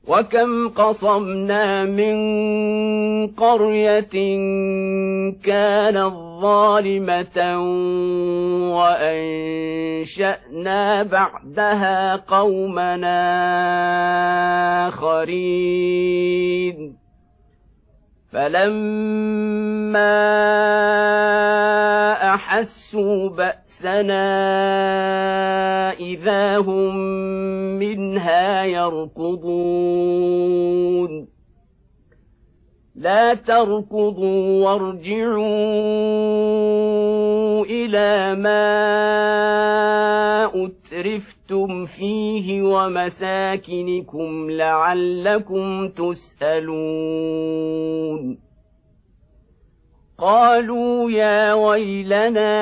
وكم قصمنا من قرية كانت ظالمة وأنشأنا بعدها قومنا آخرين فلما أحسوا بأسنا إذا هم منها يركضون لا تركضوا وارجعوا إلى ما أترفتم فيه ومساكنكم لعلكم تسألون قالوا يا ويلنا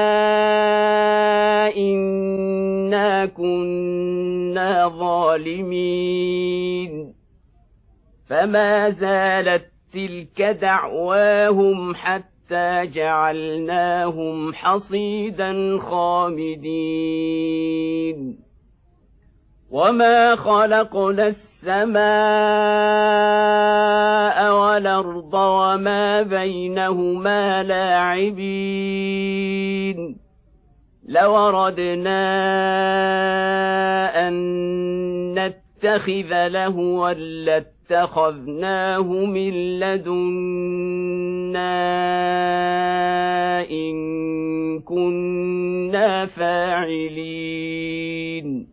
إنا كنا ظالمين فما زالت تلك دعواهم حتى جعلناهم حصيدا خامدين وما خلقنا السماء والأرض وما بينهما لاعبين لو أردنا أن نتخذ لهوا لاتخذناه من لدنا إن كنا فاعلين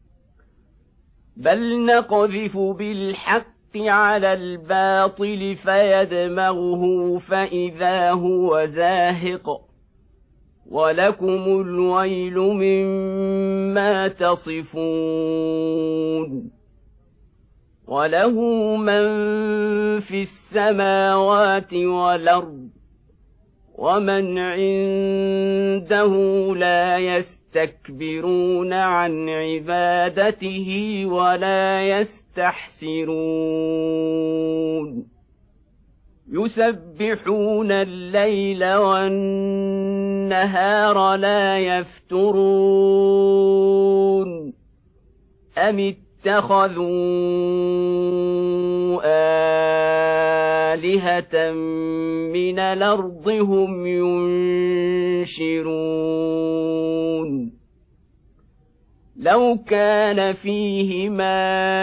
بل نقذف بالحق على الباطل فيدمغه فإذا هو زاهق ولكم الويل مما تصفون وله من في السماوات والأرض ومن عنده لا يستكبرون عن عبادته ولا يستحسرون يسبحون الليل والنهار لا يفترون أم اتخذوا آلهة من الأرض هم ينشرون لو كان فيهما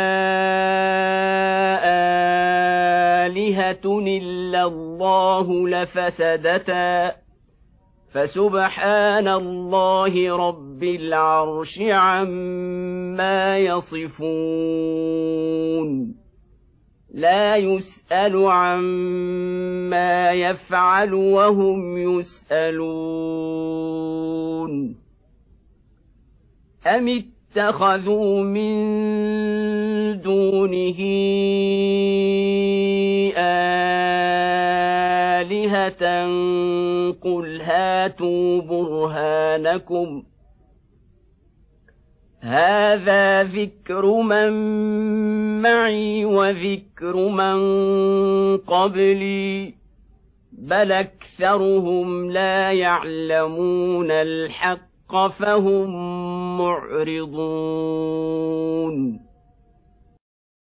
آلهة إلا الله لفسدتا فسبحان الله رب العرش عما يصفون لا يسأل عما يفعل وهم يسألون أم اتخذوا من دونه آلهة قل هاتوا برهانكم هذا ذكر من معي وذكر من قبلي بل أكثرهم لا يعلمون الحق فهم معرضون